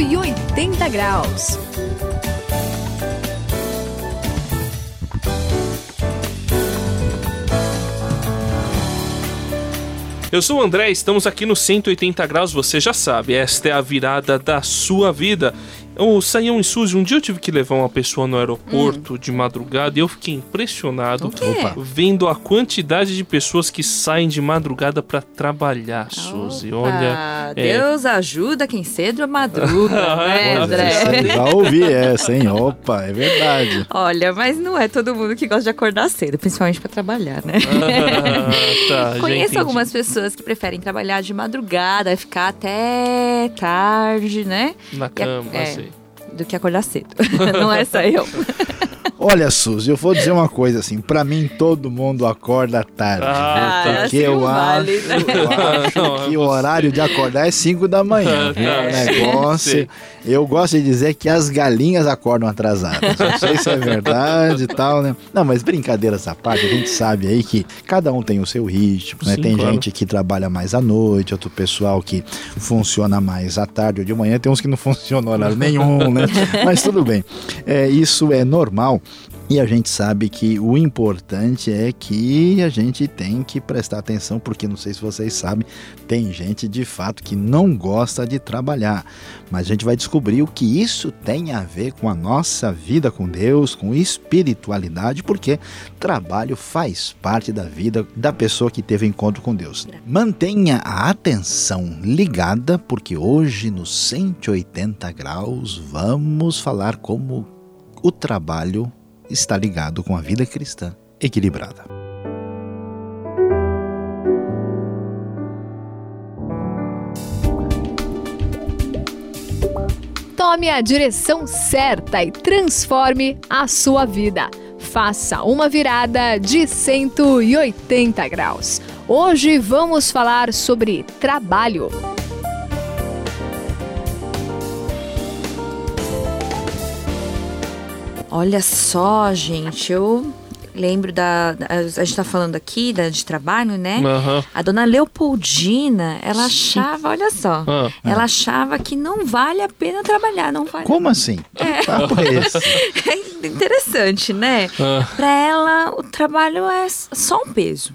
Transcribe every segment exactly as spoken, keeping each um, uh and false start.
e oitenta graus. Eu sou o André, estamos aqui no cento e oitenta graus, você já sabe, esta é a virada da sua vida. O Saião e Suzy, um dia eu tive que levar uma pessoa no aeroporto hum. de madrugada e eu fiquei impressionado vendo a quantidade de pessoas que saem de madrugada pra trabalhar, Suzy. Olha, Deus é... ajuda quem cedo madruga, né, André? Já ouvi essa, hein? Opa, é verdade. Olha, mas não é todo mundo que gosta de acordar cedo, principalmente pra trabalhar, né? Ah, tá, Conheço algumas pessoas que preferem trabalhar de madrugada, ficar até tarde, né? Na cama, é, assim. Do que acordar cedo. Não é só eu. Olha, Suzy, eu vou dizer uma coisa assim, pra mim todo mundo acorda tarde, ah, viu? Porque assim eu, vale, acho, né? eu acho não, que o horário de acordar é cinco da manhã, viu? Ah, O negócio, sim. eu gosto de dizer que as galinhas acordam atrasadas, não sei se é verdade e tal, né? Não, mas brincadeiras à parte, a gente sabe aí que cada um tem o seu ritmo, né? Sim, tem claro. gente que trabalha mais à noite, outro pessoal que funciona mais à tarde ou de manhã, tem uns que não funcionam horário nenhum, né? Mas tudo bem, é, isso é normal. E a gente sabe que o importante é que a gente tem que prestar atenção, porque não sei se vocês sabem, tem gente de fato que não gosta de trabalhar. Mas a gente vai descobrir o que isso tem a ver com a nossa vida com Deus, com espiritualidade, porque trabalho faz parte da vida da pessoa que teve encontro com Deus. Mantenha a atenção ligada, porque hoje no cento e oitenta graus vamos falar como o trabalho está ligado com a vida cristã equilibrada. Tome a direção certa e transforme a sua vida. Faça uma virada de cento e oitenta graus. Hoje vamos falar sobre trabalho. Olha só, gente, eu lembro da... A gente tá falando aqui da, de trabalho, né? Uhum. A dona Leopoldina, ela achava, olha só, Ah, ela achava que não vale a pena trabalhar, não vale. Como assim? É. Que papo é esse? É interessante, né? Ah. Pra ela, o trabalho é só um peso.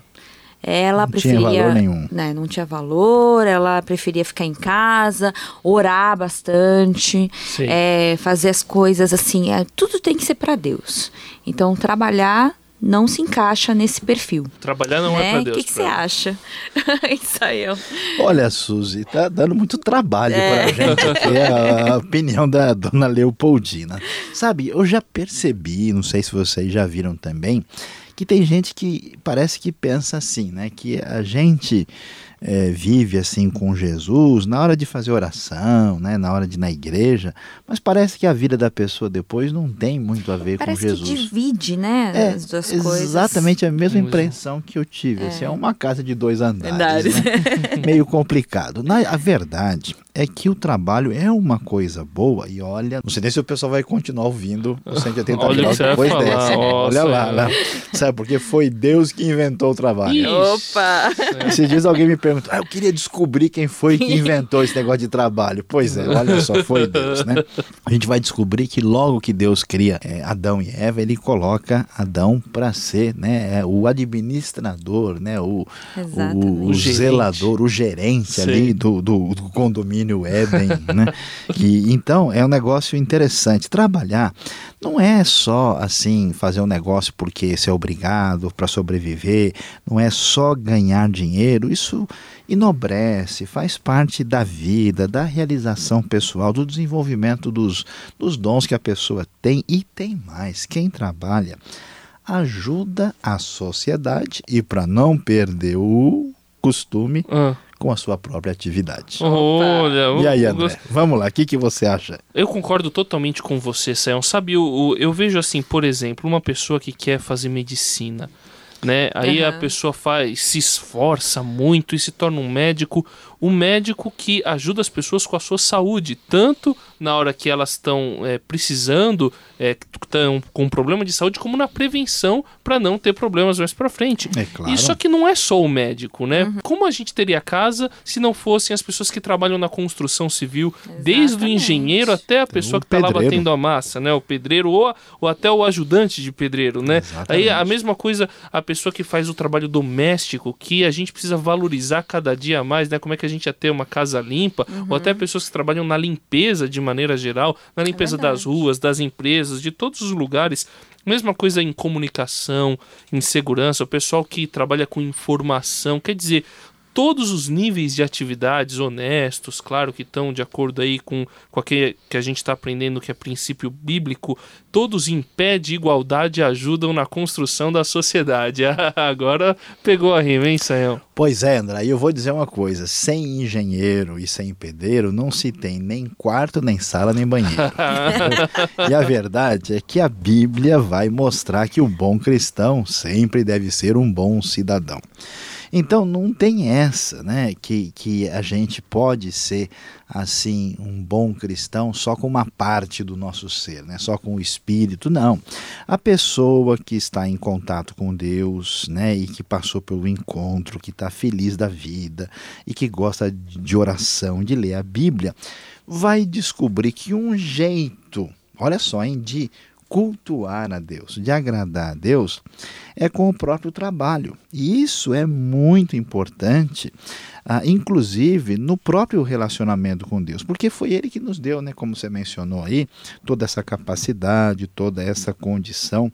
Ela Não preferia, tinha valor nenhum. Né, não tinha valor, ela preferia ficar em casa, orar bastante, é, fazer as coisas assim, é, tudo tem que ser para Deus. Então, trabalhar não se encaixa nesse perfil. Trabalhar não né? é pra Deus. O que, que você acha? Isso aí, ó. Olha, Suzy, tá dando muito trabalho É. pra gente aqui, a, a opinião da dona Leopoldina. Sabe, eu já percebi, não sei se vocês já viram também, que tem gente que parece que pensa assim, né? Que a gente é, vive assim com Jesus na hora de fazer oração, né? Na hora de ir na igreja, mas parece que a vida da pessoa depois não tem muito a ver Parece com Jesus. que divide, né? É, as duas coisas. exatamente a mesma Pois é. impressão que eu tive. É, assim, é uma casa de dois andares, Andares. né? Meio complicado. Na, a verdade é que o trabalho é uma coisa boa e olha, não sei nem se o pessoal vai continuar ouvindo o cento e oitenta Olha o que graus você vai depois falar, dessa. nossa, Olha lá, é. lá. Sabe, porque foi Deus que inventou o trabalho. Ih. Opa! Esses dias alguém me perguntou, ah, eu queria descobrir quem foi que inventou esse negócio de trabalho. Pois é, olha só, foi Deus, né? A gente vai descobrir que logo que Deus cria é, Adão e Eva, ele coloca Adão para ser, né, o administrador, né, o, o, o, O zelador, o gerente Sim. ali do, do, do condomínio Éden, né? Que, então, é um negócio interessante. Trabalhar não é só, assim, fazer um negócio porque você é obrigado para sobreviver, não é só ganhar dinheiro, isso enobrece, faz parte da vida, da realização pessoal, do desenvolvimento dos, dos dons que a pessoa tem. E tem mais, quem trabalha ajuda a sociedade e, para não perder o costume, Ah. com a sua própria atividade. Olha, E aí, eu André? gost- Vamos lá, o que, que você acha? Eu concordo totalmente com você, Sayão. Sabe, eu, eu- eu vejo assim, por exemplo, uma pessoa que quer fazer medicina, né? Aí a Aham. pessoa faz, se esforça muito e se torna um médico, um médico que ajuda as pessoas com a sua saúde, tanto na hora que elas estão é, precisando, estão é, com problema de saúde, como na prevenção para não ter problemas mais para frente. É claro. Isso aqui não é só o médico, né? Uhum. Como a gente teria casa se não fossem as pessoas que trabalham na construção civil, exatamente, desde o engenheiro até a pessoa o que está lá pedreiro. batendo a massa, né? O pedreiro ou, ou até o ajudante de pedreiro, né? Exatamente. Aí a mesma coisa, a pessoa que faz o trabalho doméstico, que a gente precisa valorizar cada dia mais, né? Como é que a gente ia ter uma casa limpa, uhum, ou até pessoas que trabalham na limpeza de maneira geral, na limpeza é das ruas, das empresas, de todos os lugares. Mesma coisa em comunicação, em segurança, o pessoal que trabalha com informação, quer dizer, todos os níveis de atividades honestos, claro que estão de acordo aí com, com aquele que a gente está aprendendo que é princípio bíblico, todos em pé de igualdade ajudam na construção da sociedade. Agora pegou a rima, hein, Sayão? Pois é, André, e eu vou dizer uma coisa, sem engenheiro e sem pedreiro não se tem nem quarto, nem sala, nem banheiro. E a verdade é que a Bíblia vai mostrar que o bom cristão sempre deve ser um bom cidadão. Então não tem essa, né, que, que a gente pode ser assim um bom cristão só com uma parte do nosso ser, né, só com o espírito, não. A pessoa que está em contato com Deus, né, e que passou pelo encontro, que está feliz da vida e que gosta de oração, de ler a Bíblia, vai descobrir que um jeito, olha só, hein, de cultuar a Deus, de agradar a Deus, é com o próprio trabalho. E isso é muito importante, ah, inclusive no próprio relacionamento com Deus, porque foi Ele que nos deu, né, como você mencionou aí, toda essa capacidade, toda essa condição.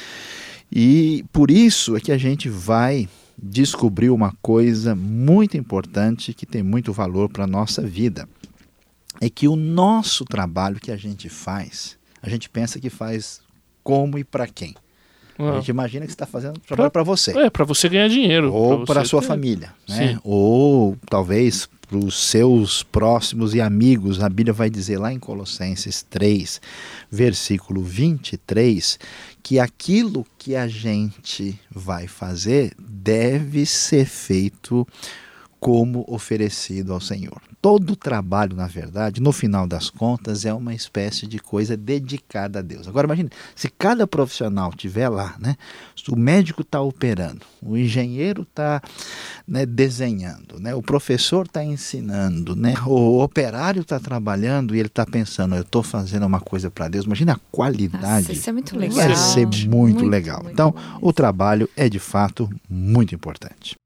E por isso é que a gente vai descobrir uma coisa muito importante que tem muito valor para a nossa vida. É que o nosso trabalho que a gente faz, a gente pensa que faz como e para quem. Ah. A gente imagina que você está fazendo trabalho para você. É, para você ganhar dinheiro. Ou para a sua ter... família. Né? Ou talvez para os seus próximos e amigos. A Bíblia vai dizer lá em Colossenses três, versículo vinte e três, que aquilo que a gente vai fazer deve ser feito como oferecido ao Senhor. Todo trabalho, na verdade, no final das contas, é uma espécie de coisa dedicada a Deus. Agora, imagine, se cada profissional estiver lá, né? O médico está operando, o engenheiro está, né, desenhando, né? O professor está ensinando, né? O operário está trabalhando e ele está pensando, eu estou fazendo uma coisa para Deus. Imagine a qualidade. Nossa, isso é muito legal. Vai ser muito, muito legal. Muito então, bom. O trabalho é, de fato, muito importante.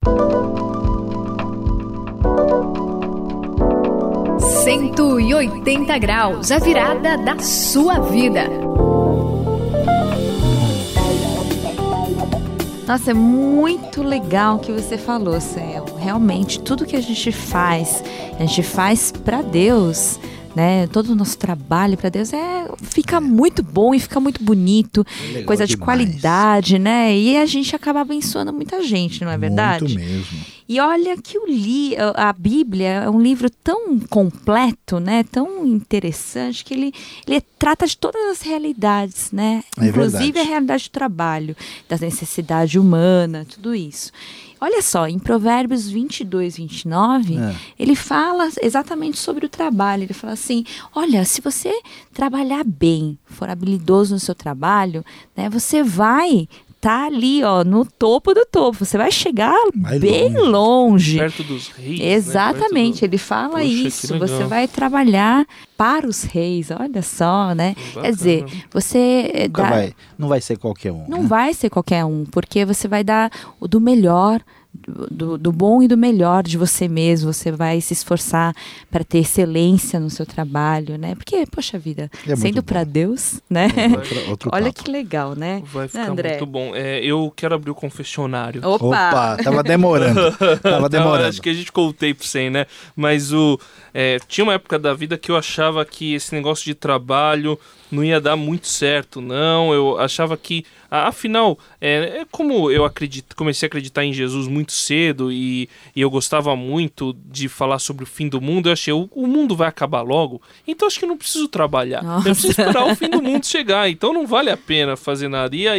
cento e oitenta graus, a virada da sua vida. Nossa, é muito legal o que você falou, Céu. Realmente, tudo que a gente faz, a gente faz para Deus, né? Todo o nosso trabalho para Deus é, fica muito bom e fica muito bonito, legal, coisa de demais. Qualidade, né? E a gente acaba abençoando muita gente, não é verdade? Muito mesmo. E olha que o li, a Bíblia é um livro tão completo, né? Tão interessante, que ele, ele trata de todas as realidades, né? É Inclusive verdade. a realidade do trabalho, da necessidade humana, tudo isso. Olha só, em Provérbios vinte e dois, vinte e nove, é. ele fala exatamente sobre o trabalho. Ele fala assim, olha, se você trabalhar bem, for habilidoso no seu trabalho, né, você vai tá ali, ó, no topo do topo. Você vai chegar vai bem longe. longe. Perto dos reis. Exatamente, né? do... ele fala Poxa, isso. Você vai trabalhar para os reis, olha só, né? Bacana. Quer dizer, você... Nunca dá... vai, não vai ser qualquer um. Não né? vai ser qualquer um, porque você vai dar o do melhor, do, do bom e do melhor de você mesmo. Você vai se esforçar para ter excelência no seu trabalho, né? Porque, poxa vida, é sendo para Deus, né? Outro, outro Olha papo. que legal, né? Vai ficar André? muito bom. É, eu quero abrir o confessionário. Opa! Opa, tava demorando. Tava demorando. Não, acho que a gente contei pro cem, né? Mas o, é, tinha uma época da vida que eu achava que esse negócio de trabalho não ia dar muito certo, não. Eu achava que, afinal, é, é como eu acredito, comecei a acreditar em Jesus muito cedo e, e eu gostava muito de falar sobre o fim do mundo. Eu achei, o, o mundo vai acabar logo, então acho que eu não preciso trabalhar. Nossa. Eu preciso esperar o fim do mundo chegar, então não vale a pena fazer nada. E aí,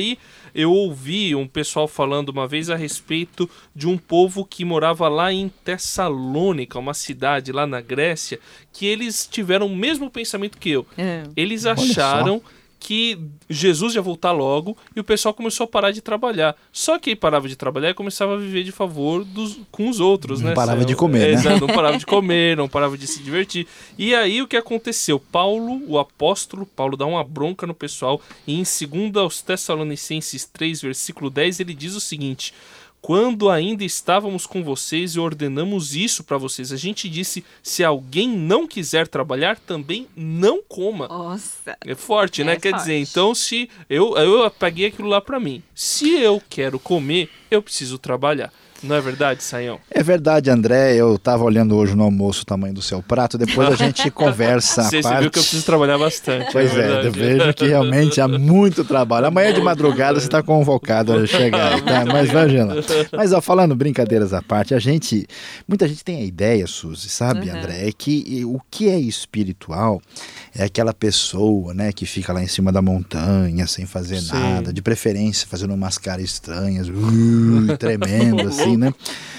eu ouvi um pessoal falando uma vez a respeito de um povo que morava lá em Tessalônica, uma cidade lá na Grécia, que eles tiveram o mesmo pensamento que eu. É. Eles acharam que Jesus ia voltar logo e o pessoal começou a parar de trabalhar. Só que aí parava de trabalhar e começava a viver de favor dos, com os outros, não né? Não parava de comer, é, né? Não parava de comer, não parava de se divertir. E aí o que aconteceu? Paulo, o apóstolo Paulo, dá uma bronca no pessoal e em segunda aos Tessalonicenses três, versículo dez, ele diz o seguinte: quando ainda estávamos com vocês e ordenamos isso para vocês, a gente disse, se alguém não quiser trabalhar, também não coma. Nossa. É forte, né? É Quer forte. dizer, então se eu, eu peguei aquilo lá para mim. Se eu quero comer, eu preciso trabalhar. Não é verdade, Saião? É verdade, André. Eu estava olhando hoje no almoço o tamanho do seu prato. Depois a gente conversa Você, a parte. Você viu que eu preciso trabalhar bastante. Pois é, é eu vejo que realmente há muito trabalho. Amanhã de madrugada você está convocado a chegar, tá? Mas imagina. Mas ó, falando brincadeiras à parte, a gente, muita gente tem a ideia, Suzy, sabe, uhum. André, é que o que é espiritual é aquela pessoa, né, que fica lá em cima da montanha sem fazer Sim. nada, de preferência fazendo umas caras estranhas, uh, tremendo assim, né?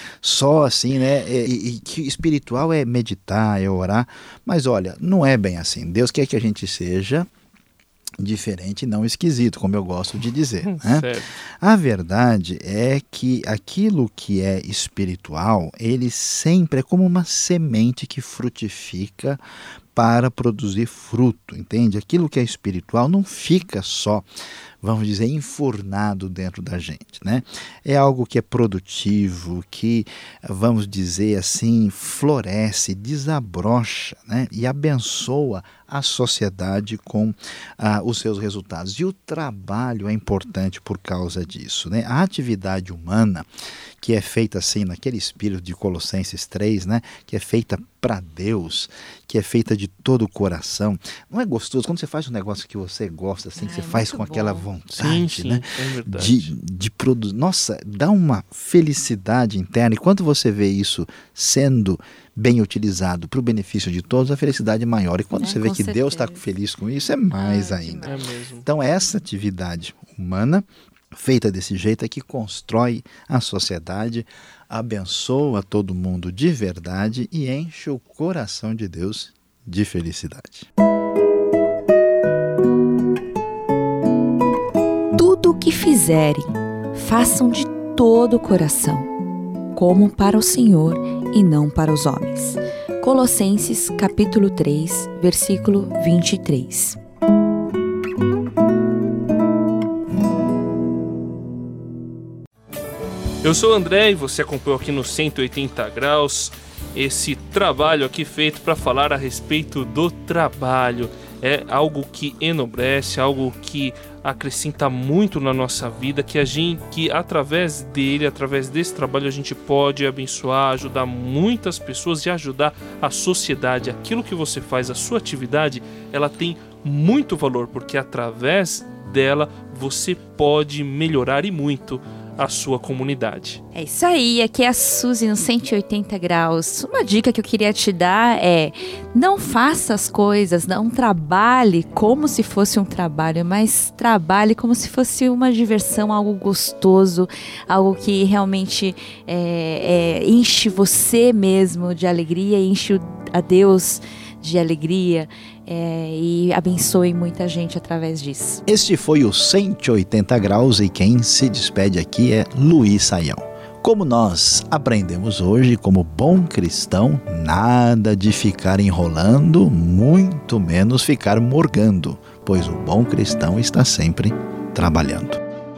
Só assim, né? E, e que espiritual é meditar, é orar. Mas olha, não é bem assim. Deus quer que a gente seja diferente e não esquisito, como eu gosto de dizer, né? A verdade é que aquilo que é espiritual, ele sempre é como uma semente que frutifica para produzir fruto, entende? Aquilo que é espiritual não fica só, vamos dizer, enfurnado dentro da gente, né? É algo que é produtivo, que, vamos dizer assim, floresce, desabrocha, né? E abençoa a sociedade com ah, os seus resultados. E o trabalho é importante por causa disso, né? A atividade humana, que é feita assim, naquele espírito de Colossenses três, né? Que é feita para Deus, que é feita de todo o coração. Não é gostoso? Quando você faz um negócio que você gosta, assim, que você faz com bom. aquela vontade, sim, sim, né? É verdade. De, de produzir. Nossa, dá uma felicidade interna. E quando você vê isso sendo bem utilizado para o benefício de todos, a felicidade é maior. E quando é, você vê que certeza. Deus está feliz com isso, é mais é, ainda. É mesmo. Então, essa atividade humana feita desse jeito é que constrói a sociedade, abençoa todo mundo de verdade e enche o coração de Deus de felicidade. Tudo o que fizerem, façam de todo o coração, como para o Senhor e não para os homens. Colossenses capítulo três, versículo vinte e três. Eu sou o André e você acompanhou aqui no cento e oitenta graus esse trabalho aqui feito para falar a respeito do trabalho. É algo que enobrece, algo que acrescenta muito na nossa vida, que a gente, que através dele, através desse trabalho, a gente pode abençoar, ajudar muitas pessoas e ajudar a sociedade. Aquilo que você faz, a sua atividade, ela tem muito valor, porque através dela você pode melhorar e muito a sua comunidade. É isso aí, aqui é a Suzy no cento e oitenta graus. Uma dica que eu queria te dar é: não faça as coisas, não trabalhe como se fosse um trabalho, mas trabalhe como se fosse uma diversão, algo gostoso, algo que realmente é, é, enche você mesmo de alegria, enche a Deus de alegria. É, e abençoe muita gente através disso. Este foi o cento e oitenta graus e quem se despede aqui é Luiz Saião. Como nós aprendemos hoje, como bom cristão, nada de ficar enrolando, muito menos ficar morgando, pois o bom cristão está sempre trabalhando.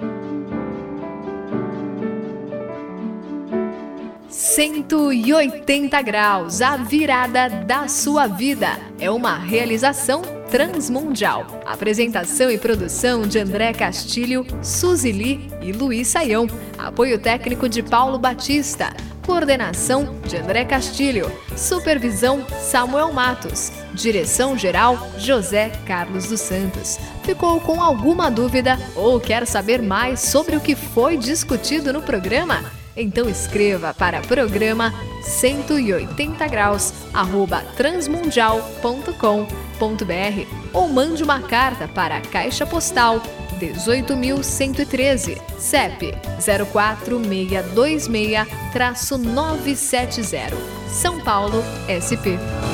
cento e oitenta graus, a virada da sua vida. É uma realização transmundial. Apresentação e produção de André Castilho, Suzy Lee e Luiz Saião. Apoio técnico de Paulo Batista. Coordenação de André Castilho. Supervisão Samuel Matos. Direção-geral José Carlos dos Santos. Ficou com alguma dúvida ou quer saber mais sobre o que foi discutido no programa? Então escreva para programa cento e oitenta graus arroba transmundial ponto com ponto br ou mande uma carta para a Caixa Postal dezoito mil cento e treze, C E P zero quatro seis dois seis nove sete zero, São Paulo, S P.